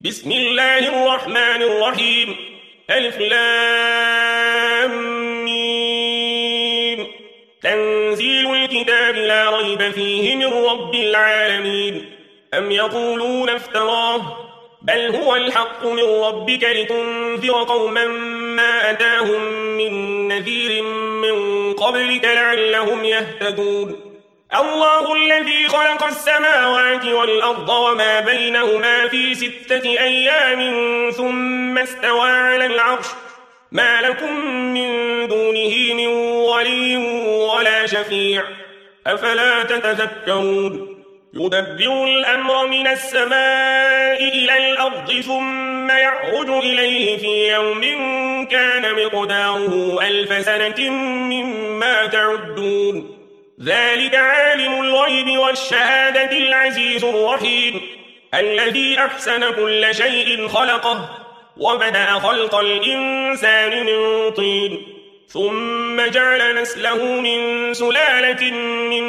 بسم الله الرحمن الرحيم. ألف لام ميم. تنزيل الكتاب لا ريب فيه من رب العالمين. أم يقولون افتراه بل هو الحق من ربك لتنذر قوما ما أتاهم من نذير من قبلك لعلهم يهتدون. الله الذي خلق السماوات والأرض وما بينهما في 6 أيام ثم استوى على العرش ما لكم من دونه من ولي ولا شفيع أفلا تتذكرون. يدبر الأمر من السماء إلى الأرض ثم يعرج إليه في يوم كان مقداره 1000 سنة مما تعدون. ذلك عالم الغيب والشهادة العزيز الرحيم الذي أحسن كل شيء خلقه وبدأ خلق الإنسان من طين ثم جعل نسله من سلالة من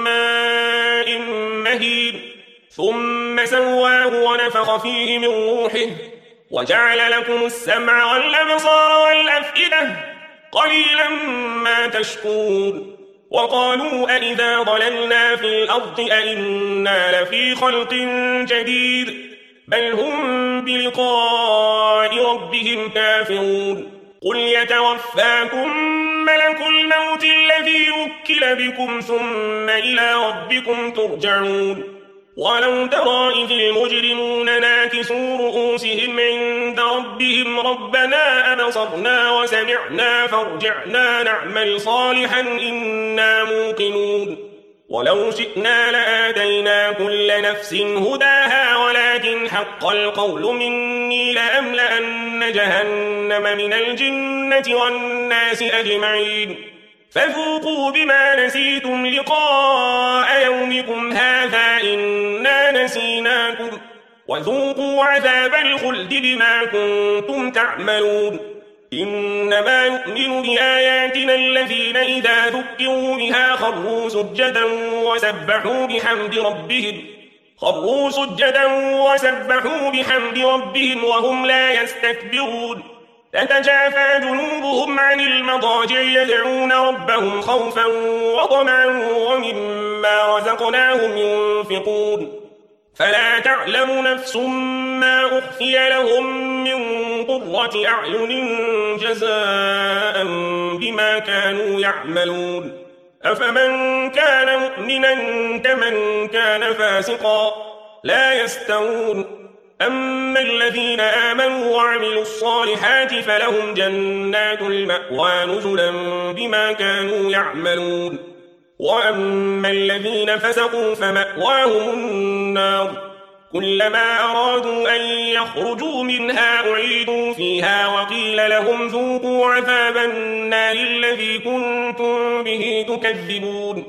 ماء مهين ثم سواه ونفخ فيه من روحه وجعل لكم السمع والأبصار والأفئدة قليلا ما تشكرون. وقالوا أئذا ضللنا في الأرض أئنا لفي خلق جديد بل هم بلقاء ربهم كافرون. قل يتوفاكم ملك الموت الذي وكل بكم ثم إلى ربكم ترجعون. ولو ترى إذ المجرمون ناكسوا رؤوسهم عند ربهم ربنا أبصرنا وسمعنا فارجعنا نعمل صالحا إنا موقنون. ولو شئنا لآتينا كل نفس هداها ولكن حق القول مني لأملأن جهنم من الجنة والناس أجمعين فذوقوا بما نسيتم لقاء يومكم هذا إنا نسيناكم وذوقوا عذاب الخلد بما كنتم تعملون. إنما يؤمن بآياتنا الذين إذا ذكروا بها خروا سجدا وسبحوا بحمد ربهم وهم لا يستكبرون. تتجافى جنوبهم عن المضاجع يدعون ربهم خوفا وطمعا ومما رزقناهم ينفقون. فلا تعلم نفس ما أخفي لهم من قرة أعين جزاء بما كانوا يعملون. أفمن كان مؤمنا كمن كان فاسقا لا يستوون. أما الذين آمنوا وعملوا الصالحات فلهم جنات المأوى نزلا بما كانوا يعملون. وأما الذين فسقوا فمأواهم النار كلما أرادوا أن يخرجوا منها أعيدوا فيها وقيل لهم ذوقوا عذاب النار الذي كنتم به تكذبون.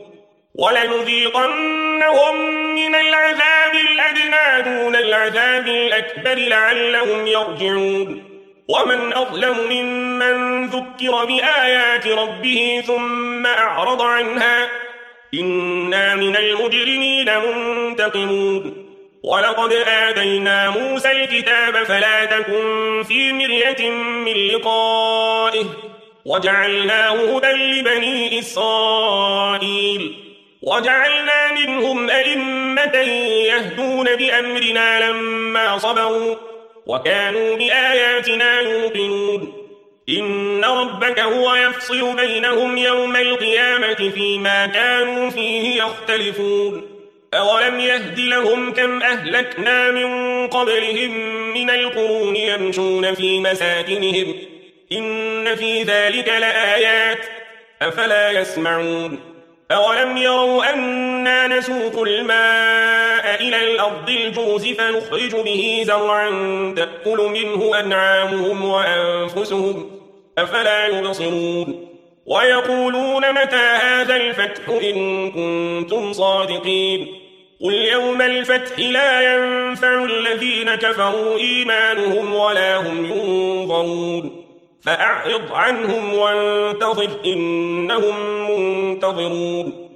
ولنذيقنهم من العذاب الأدنى دون العذاب الأكبر لعلهم يرجعون. ومن أظلم ممن ذكر بآيات ربه ثم أعرض عنها إنا من المجرمين منتقمون. ولقد آتينا موسى الكتاب فلا تكن في مرية من لقائه وجعلناه هدى لبني إسرائيل وجعلنا منهم أئمة يهدون بأمرنا لما صبروا وكانوا بآياتنا يوقنون. إن ربك هو يفصل بينهم يوم القيامة فيما كانوا فيه يختلفون. أولم يهد لهم كم أهلكنا من قبلهم من القرون يمشون في مساكنهم إن في ذلك لآيات أفلا يسمعون. أولم يروا أنا نسوق الماء إلى الأرض الجرز فنخرج به زرعا تأكل منه أنعامهم وأنفسهم أفلا يبصرون. ويقولون متى هذا الفتح إن كنتم صادقين. قل يوم الفتح لا ينفع الذين كفروا إيمانهم ولا هم ينظرون. فأعرض عنهم وانتظر إنهم منتظرون.